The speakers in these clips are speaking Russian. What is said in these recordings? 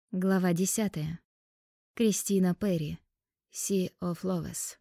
Глава 10. Кристина Перри. Sea of Lovers.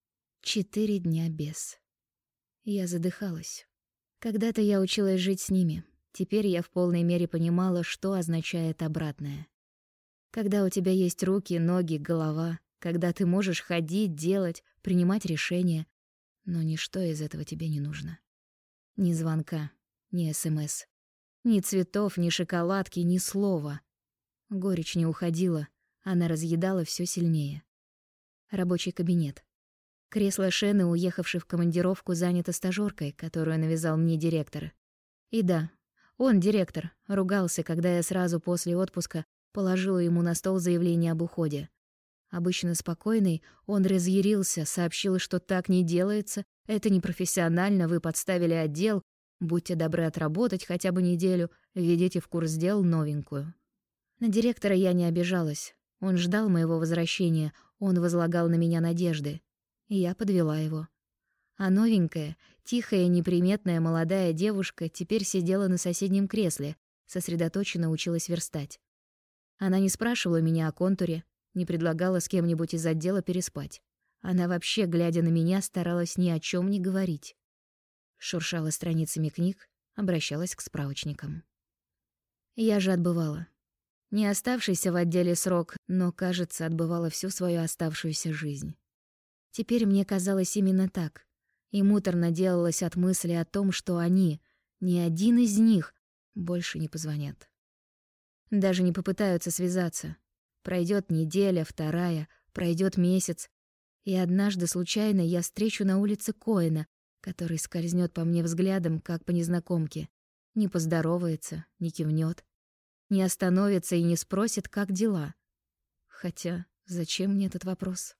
4 дня без. Я задыхалась. Когда-то я училась жить с ними. Теперь я в полной мере понимала, что означает обратное. Когда у тебя есть руки, ноги, голова, когда ты можешь ходить, делать, принимать решения, но ничто из этого тебе не нужно. Ни звонка, ни СМС, ни цветов, ни шоколадки, ни слова. Горечь не уходила, она разъедала всё сильнее. Рабочий кабинет. Кресло Шены, уехавшей в командировку, занято стажёркой, которую навязал мне директор. И да, он, директор, ругался, когда я сразу после отпуска положила ему на стол заявление об уходе. Обычно спокойный, он разъярился, сообщил, что так не делается, это непрофессионально, вы подставили отдел, будьте добры отработать хотя бы неделю, введите в курс дел новенькую. На директора я не обижалась. Он ждал моего возвращения, он возлагал на меня надежды. И я подвела его. А новенькая, тихая, неприметная молодая девушка теперь сидела на соседнем кресле, сосредоточенно училась верстать. Она не спрашивала меня о контуре, не предлагала с кем-нибудь из отдела переспать. Она вообще, глядя на меня, старалась ни о чём не говорить. Шуршала страницами книг, обращалась к справочникам. Я же отбывала. Не оставшийся в отделе срок, но, кажется, отбывала всю свою оставшуюся жизнь. Теперь мне казалось именно так. И муторно делалось от мысли о том, что они, ни один из них, больше не позвонят. Даже не попытаются связаться. Пройдет неделя, вторая, пройдет месяц, и однажды случайно я встречу на улице Коэна, который скользнет по мне взглядом, как по незнакомке, не поздоровается, не кивнет. Не остановится и не спросит, как дела. Хотя, зачем мне этот вопрос?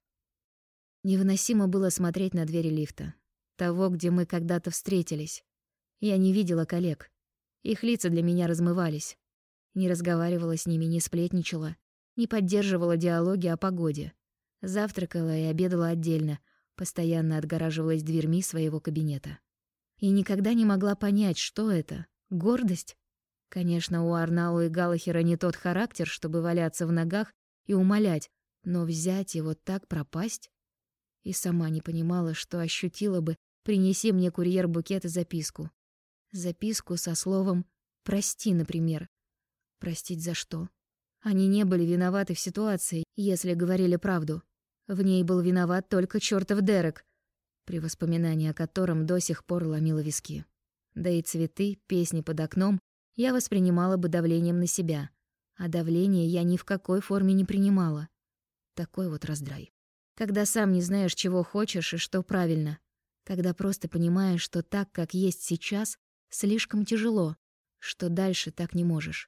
Невыносимо было смотреть на двери лифта. Того, где мы когда-то встретились. Я не видела коллег. Их лица для меня размывались. Не разговаривала с ними, не сплетничала, не поддерживала диалоги о погоде. Завтракала и обедала отдельно, постоянно отгораживалась дверьми своего кабинета. И никогда не могла понять, что это — гордость? Конечно, у Арнау и Галлахера не тот характер, чтобы валяться в ногах и умолять, но взять и вот так пропасть? И сама не понимала, что ощутила бы, принеси мне курьер букет и записку. Записку со словом «прости», например. Простить за что? Они не были виноваты в ситуации, если говорили правду. В ней был виноват только чёртов Дерек, при воспоминании о котором до сих пор ломило виски. Да и цветы, песни под окном я воспринимала бы давлением на себя, а давление я ни в какой форме не принимала. Такой вот раздрай. Когда сам не знаешь, чего хочешь и что правильно. Когда просто понимаешь, что так, как есть сейчас, слишком тяжело, что дальше так не можешь.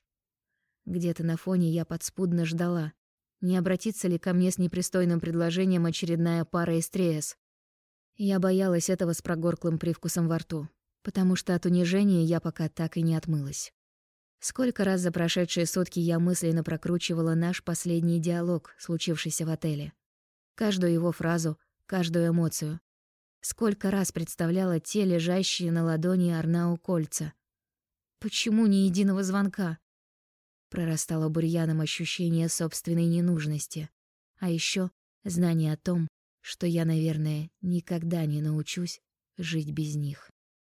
Где-то на фоне я подспудно ждала, не обратится ли ко мне с непристойным предложением очередная пара из Триэс. Я боялась этого с прогорклым привкусом во рту, потому что от унижения я пока так и не отмылась. Сколько раз за прошедшие сутки я мысленно прокручивала наш последний диалог, случившийся в отеле. Каждую его фразу, каждую эмоцию. Сколько раз представляла те лежащие на ладони Арнау кольца. Почему ни единого звонка? Прорастало бурьяном ощущение собственной ненужности. А ещё знание о том, что я, наверное, никогда не научусь жить без них.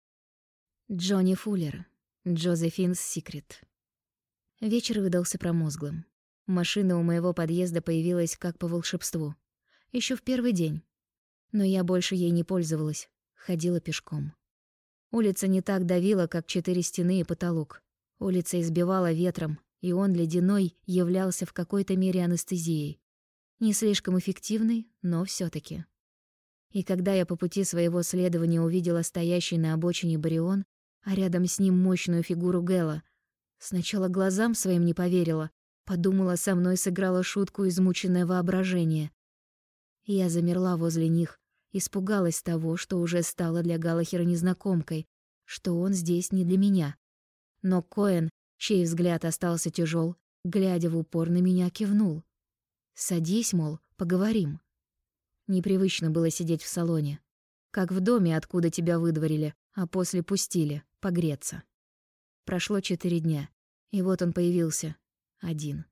Джонни Фуллер. Джозефин's Secret. Вечер выдался промозглым. Машина у моего подъезда появилась как по волшебству. Ещё в первый день. Но я больше ей не пользовалась, ходила пешком. Улица не так давила, как 4 стены и потолок. Улица избивала ветром, и он, ледяной, являлся в какой-то мере анестезией. Не слишком эффективной, но всё-таки. И когда я по пути своего следования увидела стоящий на обочине Барион, а рядом с ним мощную фигуру Гэла, сначала глазам своим не поверила, подумала, со мной сыграло шутку измученное воображение. Я замерла возле них, испугалась того, что уже стало для Галлахера незнакомкой, что он здесь не для меня. Но Коэн, чей взгляд остался тяжёл, глядя в упор на меня, кивнул. «Садись, мол, поговорим». Непривычно было сидеть в салоне. Как в доме, откуда тебя выдворили, а после пустили, погреться. Прошло 4 дня, и вот он появился. Один.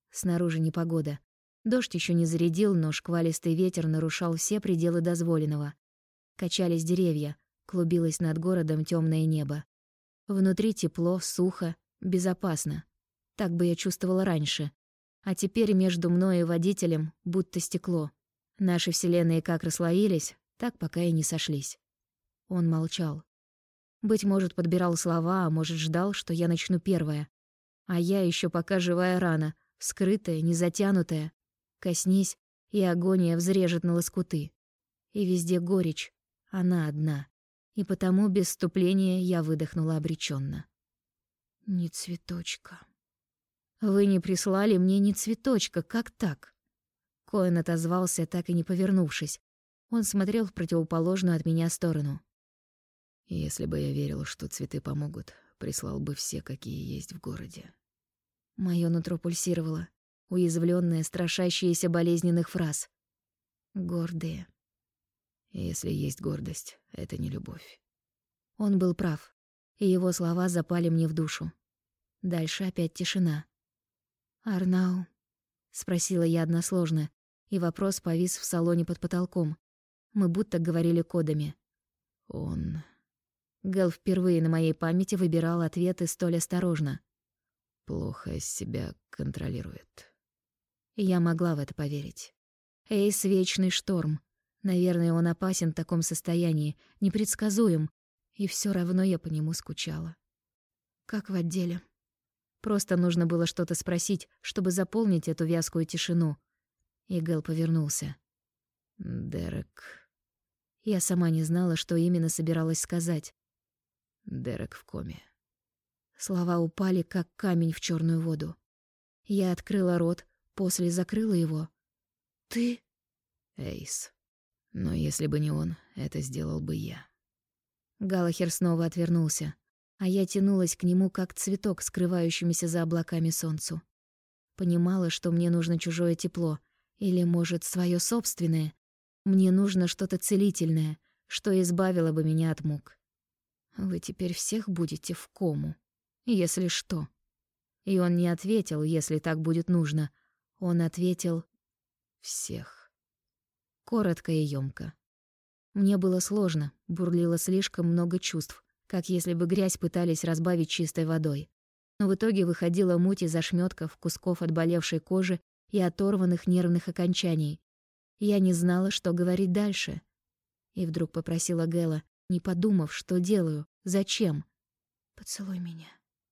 Снаружи непогода. Дождь еще не зарядил, но шквалистый ветер нарушал все пределы дозволенного. Качались деревья, клубилось над городом темное небо. Внутри тепло, сухо, безопасно. Так бы я чувствовала раньше. А теперь между мной и водителем будто стекло. Наши вселенные как расслоились, так пока и не сошлись. Он молчал. Быть может, подбирал слова, а может, ждал, что я начну первая. А я еще пока живая рана, вскрытая, незатянутая. Коснись, и агония взрежет на лоскуты. И везде горечь, она одна. И потому без вступления я выдохнула обреченно. Ни цветочка. Вы не прислали мне ни цветочка, как так? Коэн отозвался, так и не повернувшись. Он смотрел в противоположную от меня сторону. Если бы я верил, что цветы помогут, прислал бы все, какие есть в городе. Моё нутро пульсировало, уязвлённое, страшащееся болезненных фраз. Гордые. Если есть гордость, это не любовь. Он был прав, и его слова запали мне в душу. Дальше опять тишина. «Арнау?» — спросила я односложно, и вопрос повис в салоне под потолком. Мы будто говорили кодами. Он... Гэл впервые на моей памяти выбирал ответы столь осторожно. плохо себя контролирует. Я могла в это поверить. Эйс — вечный шторм. Наверное, он опасен в таком состоянии, непредсказуем, и все равно я по нему скучала. Как в отделе. Просто нужно было что-то спросить, чтобы заполнить эту вязкую тишину. И Гэл повернулся. Дерек... Я сама не знала, что именно собиралась сказать. Дерек в коме. Слова упали, как камень в черную воду. Я открыла рот, после закрыла его. «Ты?» Эйс. Но если бы не он, это сделал бы я. Галахер снова отвернулся, а я тянулась к нему, как цветок, скрывающимся за облаками солнцу. Понимала, что мне нужно чужое тепло, или, может, свое собственное. Мне нужно что-то целительное, что избавило бы меня от мук. Вы теперь всех будете в кому, если что. И он не ответил, если так будет нужно. Он ответил «всех». Коротко и ёмко. Мне было сложно, бурлило слишком много чувств, как если бы грязь пытались разбавить чистой водой. Но в итоге выходила муть из ошмётков, кусков отболевшей кожи и оторванных нервных окончаний. Я не знала, что говорить дальше. И вдруг попросила Гэла, не подумав, что делаю, зачем. «Поцелуй меня».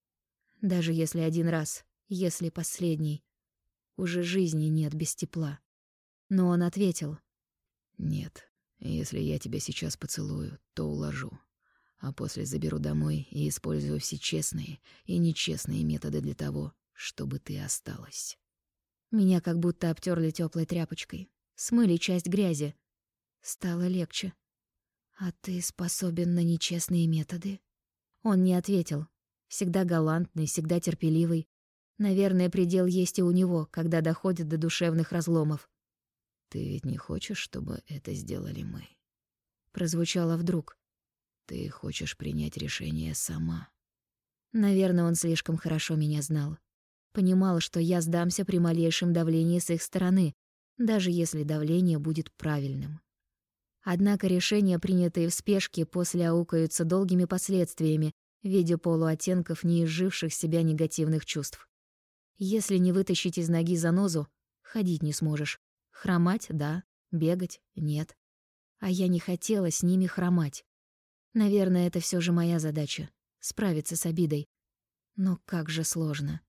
Даже если один раз, если последний. Уже жизни нет без тепла. Но он ответил. Нет, если я тебя сейчас поцелую, то уложу. А после заберу домой и использую все честные и нечестные методы для того, чтобы ты осталась. Меня как будто обтерли теплой тряпочкой. Смыли часть грязи. Стало легче. «А ты способен на нечестные методы?» Он не ответил. Всегда галантный, всегда терпеливый. Наверное, предел есть и у него, когда доходит до душевных разломов. «Ты ведь не хочешь, чтобы это сделали мы?» Прозвучало вдруг. «Ты хочешь принять решение сама?» Наверное, он слишком хорошо меня знал. Понимал, что я сдамся при малейшем давлении с их стороны, даже если давление будет правильным. Однако решения, принятые в спешке, после аукаются долгими последствиями в виде полуоттенков неизживших себя негативных чувств. Если не вытащить из ноги занозу, ходить не сможешь. Хромать — да, бегать — нет. А я не хотела с ними хромать. Наверное, это все же моя задача — справиться с обидой. Но как же сложно.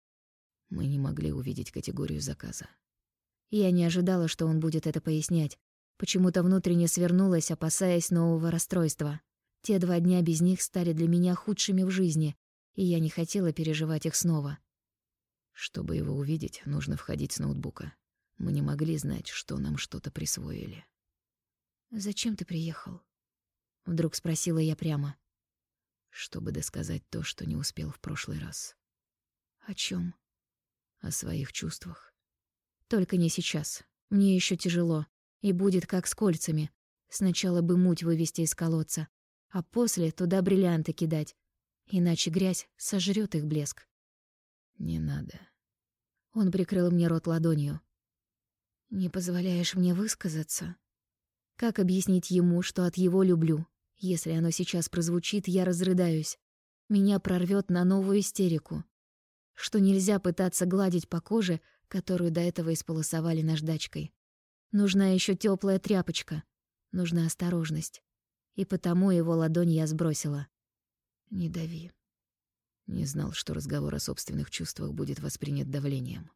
Мы не могли увидеть категорию заказа. Я не ожидала, что он будет это пояснять. Почему-то внутренне свернулась, опасаясь нового расстройства. Те 2 дня без них стали для меня худшими в жизни, и я не хотела переживать их снова. Чтобы его увидеть, нужно входить с ноутбука. Мы не могли знать, что нам что-то присвоили. «Зачем ты приехал?» Вдруг спросила я прямо. Чтобы досказать то, что не успел в прошлый раз. «О чем? О своих чувствах. Только не сейчас. Мне еще тяжело. И будет как с кольцами. Сначала бы муть вывести из колодца, а после туда бриллианты кидать. Иначе грязь сожрет их блеск». Не надо. Он прикрыл мне рот ладонью. «Не позволяешь мне высказаться?» Как объяснить ему, что от его люблю? Если оно сейчас прозвучит, я разрыдаюсь. Меня прорвет на новую истерику. Что нельзя пытаться гладить по коже, которую до этого исполосовали наждачкой. Нужна еще теплая тряпочка. Нужна осторожность. И потому его ладонь я сбросила. «Не дави». Не знал, что разговор о собственных чувствах будет воспринят давлением.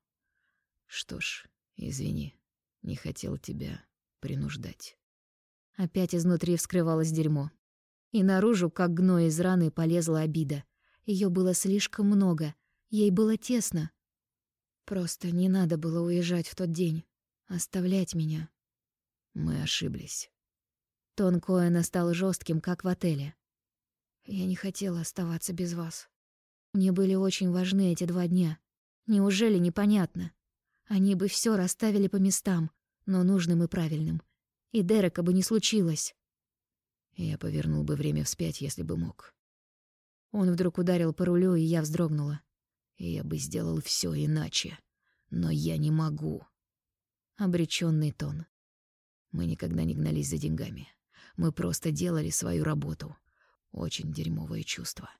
Что ж, извини, не хотел тебя принуждать. Опять изнутри вскрывалось дерьмо. И наружу, как гной из раны, полезла обида. Ее было слишком много. Ей было тесно. Просто не надо было уезжать в тот день. Оставлять меня. Мы ошиблись. Тон Коэна стал жестким, как в отеле. Я не хотела оставаться без вас. Мне были очень важны эти 2 дня. Неужели непонятно? Они бы все расставили по местам, но нужным и правильным. И Дерека бы не случилось. Я повернул бы время вспять, если бы мог. Он вдруг ударил по рулю, и я вздрогнула. И я бы сделал все иначе. Но я не могу. Обречённый тон. Мы никогда не гнались за деньгами. Мы просто делали свою работу. Очень дерьмовое чувство.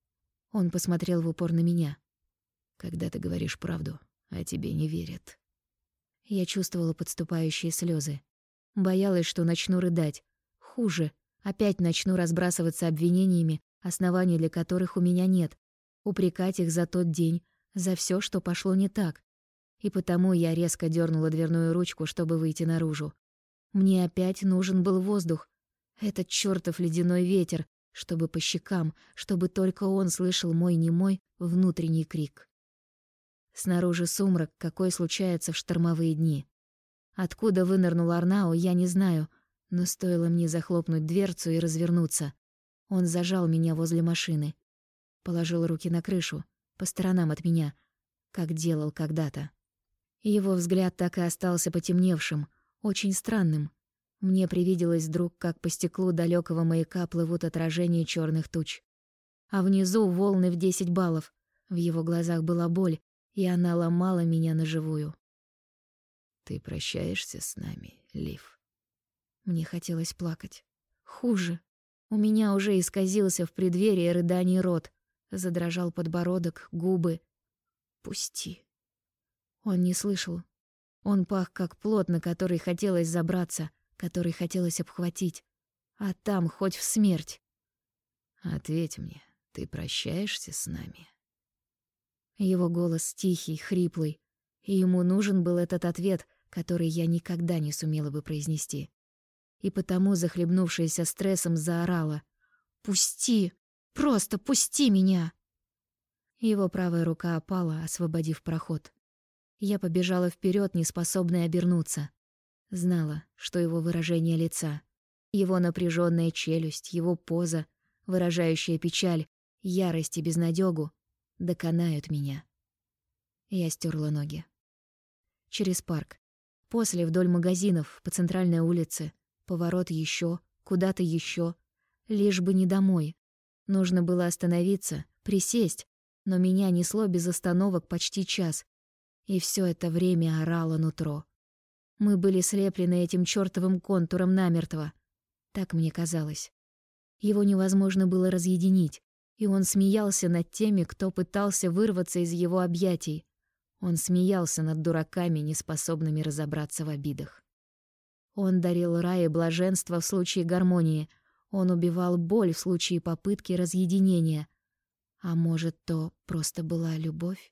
Он посмотрел в упор на меня. Когда ты говоришь правду, а тебе не верят. Я чувствовала подступающие слезы. Боялась, что начну рыдать. Хуже. Опять начну разбрасываться обвинениями, оснований для которых у меня нет. Упрекать их за тот день, за все, что пошло не так. И потому я резко дернула дверную ручку, чтобы выйти наружу. Мне опять нужен был воздух. Этот чёртов ледяной ветер, чтобы по щекам, чтобы только он слышал мой немой внутренний крик. Снаружи сумрак, какой случается в штормовые дни. Откуда вынырнул Арнао, я не знаю, но стоило мне захлопнуть дверцу и развернуться. Он зажал меня возле машины. Положил руки на крышу, по сторонам от меня, как делал когда-то. Его взгляд так и остался потемневшим, очень странным. Мне привиделось вдруг, как по стеклу далекого маяка плывут отражения черных туч. А внизу волны в 10 баллов. В его глазах была боль, и она ломала меня на живую. Ты прощаешься с нами, Лив? Мне хотелось плакать. Хуже. У меня уже исказился в преддверии рыданий рот. Задрожал подбородок, губы. «Пусти». Он не слышал. Он пах, как плот, на который хотелось забраться, который хотелось обхватить. А там хоть в смерть. Ответь мне, ты прощаешься с нами? Его голос тихий, хриплый. И ему нужен был этот ответ, который я никогда не сумела бы произнести. И потому, захлебнувшаяся стрессом, заорала: «Пусти! Просто пусти меня!» Его правая рука опала, освободив проход. Я побежала вперед, неспособная обернуться. Знала, что его выражение лица, его напряженная челюсть, его поза, выражающая печаль, ярость и безнадёгу, доконают меня. Я стерла ноги. Через парк. После вдоль магазинов, по центральной улице. Поворот еще, куда-то еще. Лишь бы не домой. Нужно было остановиться, присесть, но меня несло без остановок почти час. И все это время орало нутро. Мы были слеплены этим чёртовым контуром намертво. Так мне казалось. Его невозможно было разъединить, и он смеялся над теми, кто пытался вырваться из его объятий. Он смеялся над дураками, неспособными разобраться в обидах. Он дарил рай и блаженство в случае гармонии. Он убивал боль в случае попытки разъединения. А может, то просто была любовь?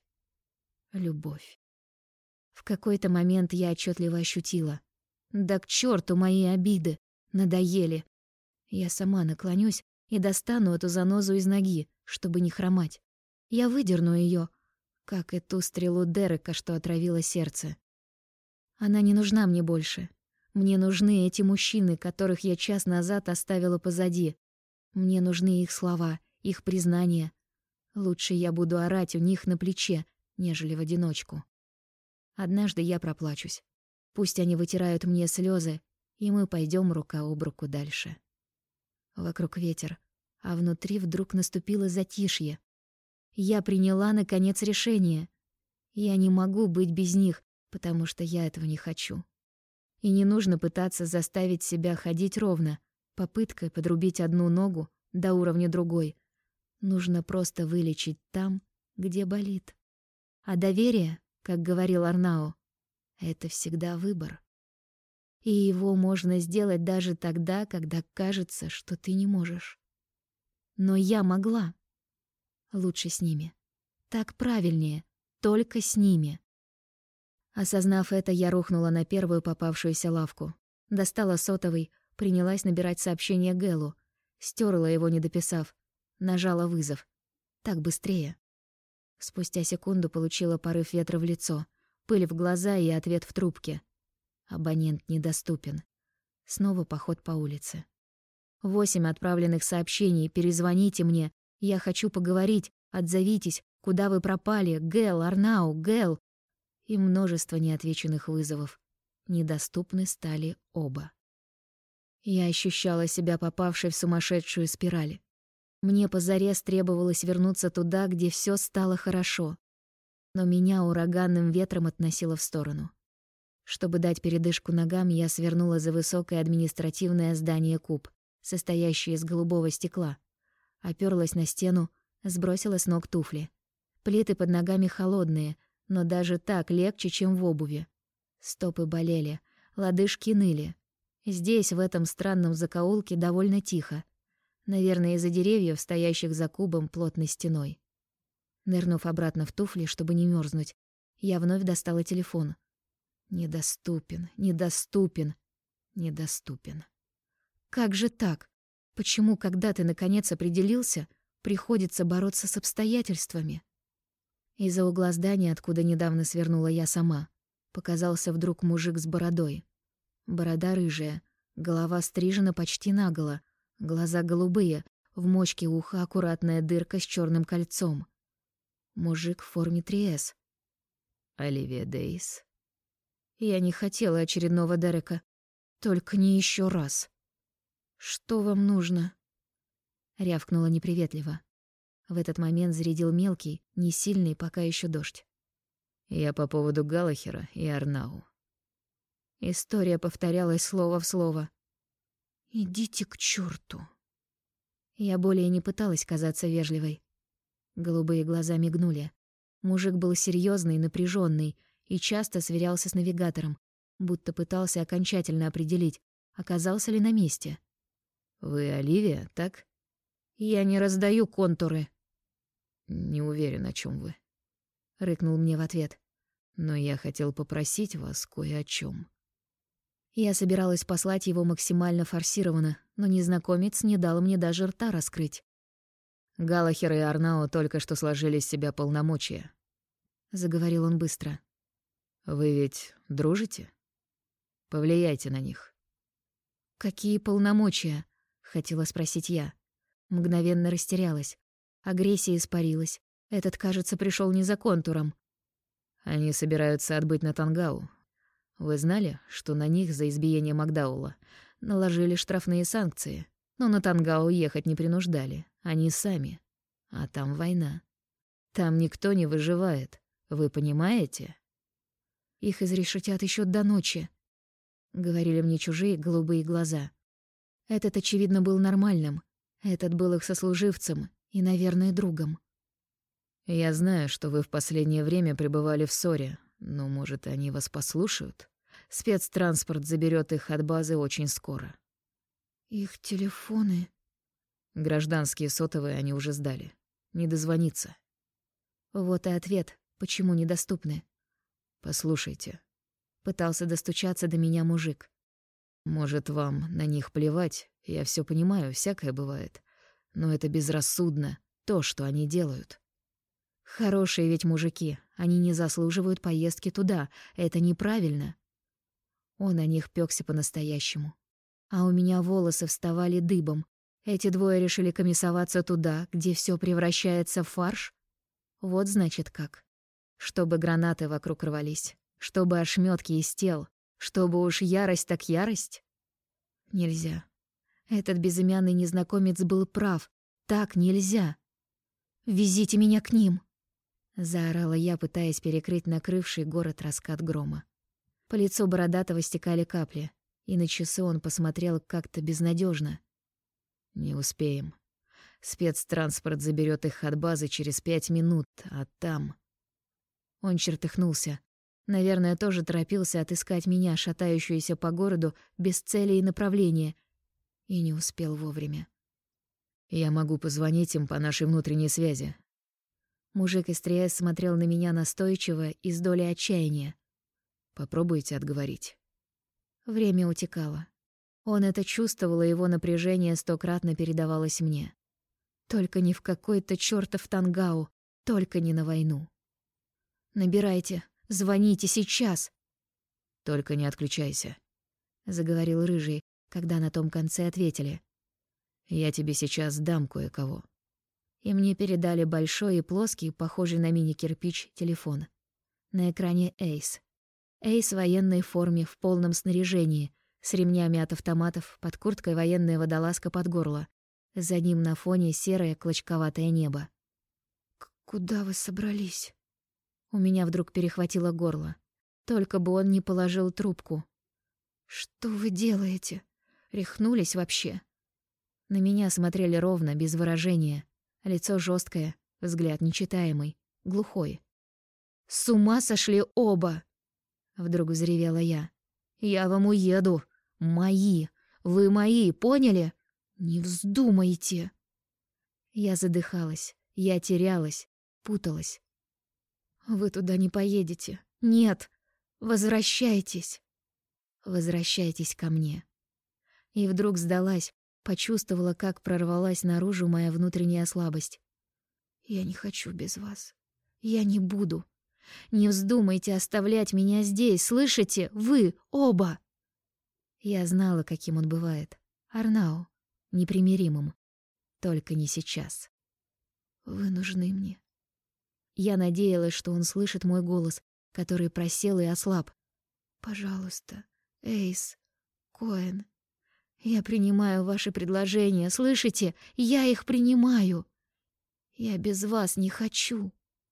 Любовь. В какой-то момент я отчетливо ощутила: да к черту мои обиды! Надоели! Я сама наклонюсь и достану эту занозу из ноги, чтобы не хромать. Я выдерну ее, как и ту стрелу Дерека, что отравила сердце. Она не нужна мне больше. Мне нужны эти мужчины, которых я час назад оставила позади. Мне нужны их слова, их признания. Лучше я буду орать у них на плече, нежели в одиночку. Однажды я проплачусь. Пусть они вытирают мне слезы, и мы пойдем рука об руку дальше. Вокруг ветер, а внутри вдруг наступило затишье. Я приняла, наконец, решение. Я не могу быть без них, потому что я этого не хочу. И не нужно пытаться заставить себя ходить ровно, попыткой подрубить одну ногу до уровня другой. Нужно просто вылечить там, где болит. А доверие, как говорил Арнау, это всегда выбор. И его можно сделать даже тогда, когда кажется, что ты не можешь. Но я могла. Лучше с ними. Так правильнее, только с ними. Осознав это, я рухнула на первую попавшуюся лавку. Достала сотовый, принялась набирать сообщение Гэлу. Стёрла его, не дописав. Нажала вызов. Так быстрее. Спустя секунду получила порыв ветра в лицо, пыль в глаза и ответ в трубке. Абонент недоступен. Снова поход по улице. 8 отправленных сообщений: «Перезвоните мне, я хочу поговорить, отзовитесь, куда вы пропали, Гэл, Арнау, Гэл». И множество неотвеченных вызовов. Недоступны стали оба. Я ощущала себя попавшей в сумасшедшую спираль. Мне позарез требовалось вернуться туда, где всё стало хорошо. Но меня ураганным ветром относило в сторону. Чтобы дать передышку ногам, я свернула за высокое административное здание куб, состоящее из голубого стекла. Опёрлась на стену, сбросила с ног туфли. Плиты под ногами холодные, но даже так легче, чем в обуви. Стопы болели, лодыжки ныли. Здесь, в этом странном закоулке, довольно тихо. Наверное, из-за деревьев, стоящих за кубом плотной стеной. Нырнув обратно в туфли, чтобы не мёрзнуть, я вновь достала телефон. Недоступен, недоступен, недоступен. Как же так? Почему, когда ты наконец определился, приходится бороться с обстоятельствами? Из-за угла здания, откуда недавно свернула я сама, показался вдруг мужик с бородой. Борода рыжая, голова стрижена почти наголо, глаза голубые, в мочке уха аккуратная дырка с чёрным кольцом. Мужик в форме 3С. Оливия Дейс. Я не хотела очередного Дерека. Только не ещё раз. «Что вам нужно?» Рявкнула неприветливо. В этот момент зарядил мелкий, не сильный пока ещё дождь. Я по поводу Галлахера и Арнау. История повторялась слово в слово. «Идите к чёрту!» Я более не пыталась казаться вежливой. Голубые глаза мигнули. Мужик был серьёзный, напряжённый и часто сверялся с навигатором, будто пытался окончательно определить, оказался ли на месте. Вы Оливия, так? «Я не раздаю контуры», Не уверен, о чём вы. — рыкнул мне в ответ. Но я хотел попросить вас кое о чём. Я собиралась послать его максимально форсированно, но незнакомец не дал мне даже рта раскрыть. Галлахер и Арнау только что сложили с себя полномочия. Заговорил он быстро. Вы ведь дружите? Повлияйте на них. «Какие полномочия?» — хотела спросить я. Мгновенно растерялась. Агрессия испарилась. Этот, кажется, пришёл не за контуром. Они собираются отбыть на Тангау. Вы знали, что на них за избиение Макдаула наложили штрафные санкции, но на Тангау ехать не принуждали, они сами. А там война. Там никто не выживает, вы понимаете? «Их изрешетят ещё до ночи», — говорили мне чужие голубые глаза. Этот, очевидно, был нормальным. Этот был их сослуживцем и, наверное, другом. Я знаю, что вы в последнее время пребывали в ссоре, но, может, они вас послушают? Спецтранспорт заберет их от базы очень скоро. «Их телефоны...» Гражданские сотовые они уже сдали. Не дозвониться. Вот и ответ, почему недоступны. Послушайте. Пытался достучаться до меня мужик. Может, вам на них плевать? Я всё понимаю, всякое бывает. Но это безрассудно, то, что они делают. Хорошие ведь мужики, они не заслуживают поездки туда, это неправильно. Он о них пёкся по-настоящему. А у меня волосы вставали дыбом. Эти двое решили комиссоваться туда, где всё превращается в фарш? Вот значит как. Чтобы гранаты вокруг рвались, чтобы ошмётки из тел, чтобы уж ярость так ярость. Нельзя. Этот безымянный незнакомец был прав. Так нельзя. «Везите меня к ним!» заорала я, пытаясь перекрыть накрывший город раскат грома. По лицу Бородатого стекали капли, и на часы он посмотрел как-то безнадежно. «Не успеем. Спецтранспорт заберет их от базы через 5 минут, а там...» Он чертыхнулся. Наверное, тоже торопился отыскать меня, шатающуюся по городу, без цели и направления. И не успел вовремя. «Я могу позвонить им по нашей внутренней связи». Мужик из 3С смотрел на меня настойчиво и с долей отчаяния. «Попробуйте отговорить». Время утекало. Он это чувствовал, и его напряжение 100-кратно передавалось мне. Только не в какой-то чёртов Тангау, только не на войну. «Набирайте, звоните сейчас!» «Только не отключайся», — заговорил Рыжий, когда на том конце ответили. «Я тебе сейчас дам кое-кого». И мне передали большой и плоский, похожий на мини-кирпич, телефон. На экране Эйс. Эйс в военной форме, в полном снаряжении, с ремнями от автоматов, под курткой военная водолазка под горло. За ним на фоне серое клочковатое небо. «Куда вы собрались?» У меня вдруг перехватило горло. Только бы он не положил трубку. «Что вы делаете? Рехнулись вообще?» На меня смотрели ровно, без выражения. Лицо жесткое, взгляд нечитаемый, глухой. «С ума сошли оба!» Вдруг взревела я. «Я вам уеду! Мои! Вы мои, поняли? Не вздумайте!» Я задыхалась, я терялась, путалась. «Вы туда не поедете. Нет! Возвращайтесь! Возвращайтесь ко мне!» И вдруг сдалась, почувствовала, как прорвалась наружу моя внутренняя слабость. «Я не хочу без вас. Я не буду. Не вздумайте оставлять меня здесь, слышите? Вы оба!» Я знала, каким он бывает. Арнау. Непримиримым. Только не сейчас. «Вы нужны мне». Я надеялась, что он слышит мой голос, который просел и ослаб. «Пожалуйста, Эйс, Коэн, я принимаю ваши предложения, слышите? Я их принимаю. Я без вас не хочу».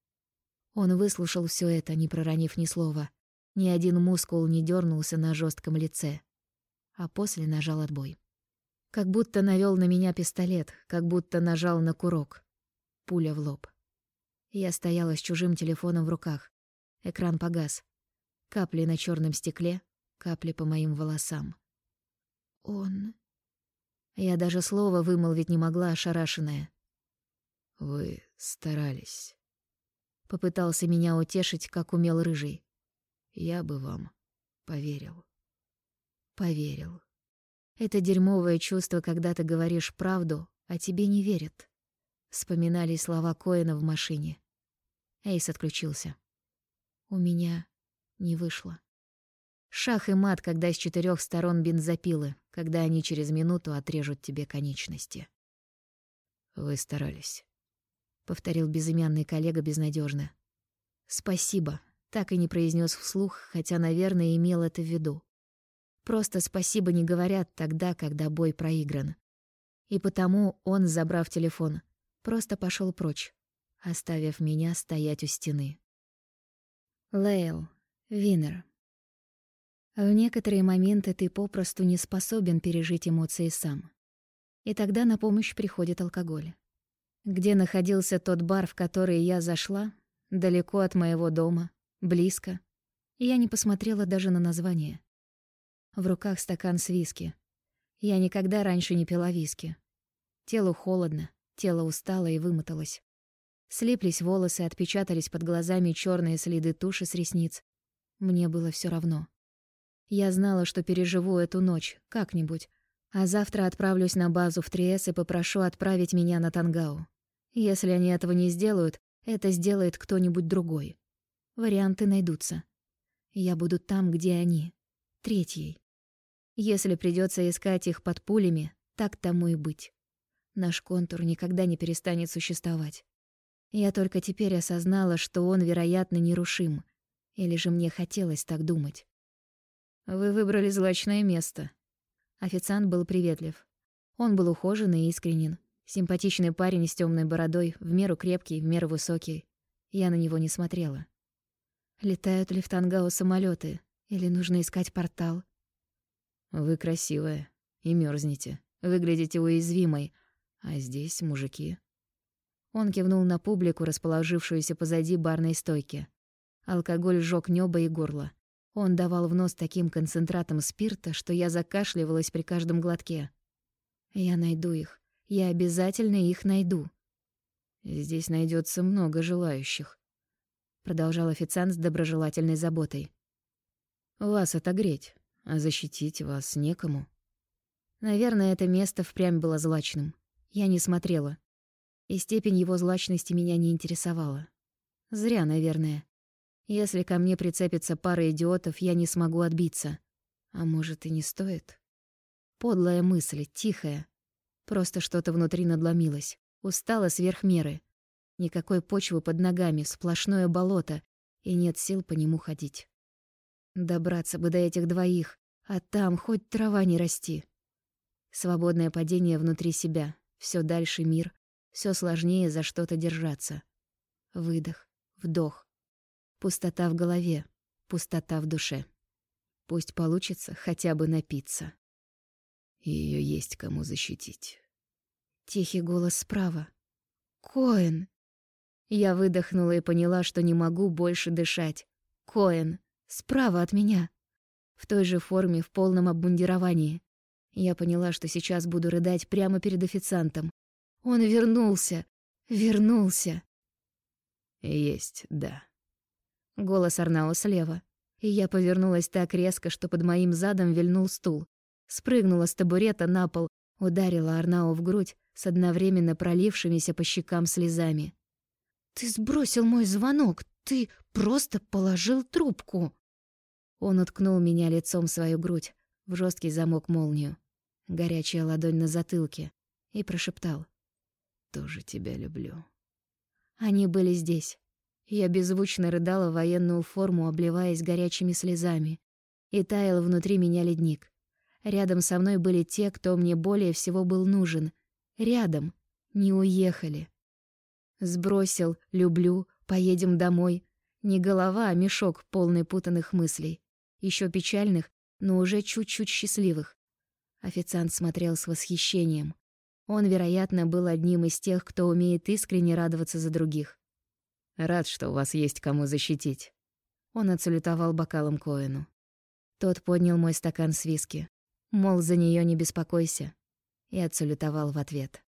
Он выслушал все это, не проронив ни слова. Ни один мускул не дернулся на жестком лице. А после нажал отбой. Как будто навел на меня пистолет, как будто нажал на курок. Пуля в лоб. Я стояла с чужим телефоном в руках. Экран погас. Капли на черном стекле, капли по моим волосам. Он... Я даже слова вымолвить не могла, ошарашенная. «Вы старались». Попытался меня утешить, как умел Рыжий. «Я бы вам поверил». Поверил. Это дерьмовое чувство, когда ты говоришь правду, а тебе не верят. Вспоминались слова Коэна в машине. Эйс отключился. У меня не вышло. Шах и мат, когда с 4 сторон бензопилы, когда они через минуту отрежут тебе конечности. «Вы старались», — повторил безымянный коллега безнадежно. «Спасибо», — так и не произнес вслух, хотя, наверное, имел это в виду. Просто спасибо не говорят тогда, когда бой проигран. И потому он, забрав телефон, просто пошел прочь, оставив меня стоять у стены. Лейл, Винер. В некоторые моменты ты попросту не способен пережить эмоции сам. И тогда на помощь приходит алкоголь. Где находился тот бар, в который я зашла, далеко от моего дома, близко. Я не посмотрела даже на название. В руках стакан с виски. Я никогда раньше не пила виски. Телу холодно, тело устало и вымоталось. Слиплись волосы, отпечатались под глазами черные следы туши с ресниц. Мне было все равно. Я знала, что переживу эту ночь, как-нибудь, а завтра отправлюсь на базу в 3С и попрошу отправить меня на Тангау. Если они этого не сделают, это сделает кто-нибудь другой. Варианты найдутся. Я буду там, где они. Третьей. Если придется искать их под пулями, так тому и быть. Наш контур никогда не перестанет существовать. Я только теперь осознала, что он, вероятно, нерушим. Или же мне хотелось так думать. «Вы выбрали злачное место». Официант был приветлив. Он был ухожен и искренен. Симпатичный парень с темной бородой, в меру крепкий, в меру высокий. Я на него не смотрела. Летают ли в Тангау самолеты? Или нужно искать портал? Вы красивая и мерзнете. Выглядите уязвимой. А здесь мужики. Он кивнул на публику, расположившуюся позади барной стойки. Алкоголь сжёг небо и горло. Он давал в нос таким концентратом спирта, что я закашливалась при каждом глотке. Я найду их. Я обязательно их найду. Здесь найдется много желающих, продолжал официант с доброжелательной заботой. Вас отогреть, а защитить вас некому. Наверное, это место впрямь было злачным. Я не смотрела. И степень его злачности меня не интересовала. Зря, наверное. Если ко мне прицепится пара идиотов, я не смогу отбиться. А может, и не стоит? Подлая мысль, тихая. Просто что-то внутри надломилось. Устала сверх меры. Никакой почвы под ногами, сплошное болото, и нет сил по нему ходить. Добраться бы до этих двоих, а там хоть трава не расти. Свободное падение внутри себя, все дальше мир, все сложнее за что-то держаться. Выдох, вдох. Пустота в голове, пустота в душе. Пусть получится хотя бы напиться. Её есть кому защитить. Тихий голос справа. Коэн. Я выдохнула и поняла, что не могу больше дышать. Коэн. Справа от меня. В той же форме, в полном обмундировании. Я поняла, что сейчас буду рыдать прямо перед официантом. Он вернулся. Вернулся. Есть, да. Голос Арнао слева. И я повернулась так резко, что под моим задом вильнул стул. Спрыгнула с табурета на пол, ударила Арнао в грудь с одновременно пролившимися по щекам слезами. «Ты сбросил мой звонок! Ты просто положил трубку!» Он уткнул меня лицом в свою грудь, в жесткий замок-молнию, горячая ладонь на затылке, и прошептал: «Тоже тебя люблю». Они были здесь. Я беззвучно рыдала в военную форму, обливаясь горячими слезами, и таял внутри меня ледник. Рядом со мной были те, кто мне более всего был нужен. Рядом. Не уехали. Сбросил, люблю, поедем домой. Не голова, а мешок, полный путанных мыслей. Еще печальных, но уже чуть-чуть счастливых. Официант смотрел с восхищением. Он, вероятно, был одним из тех, кто умеет искренне радоваться за других. «Рад, что у вас есть кому защитить». Он отсалютовал бокалом Коэну. Тот поднял мой стакан с виски. Мол, за нее не беспокойся. И отсалютовал в ответ.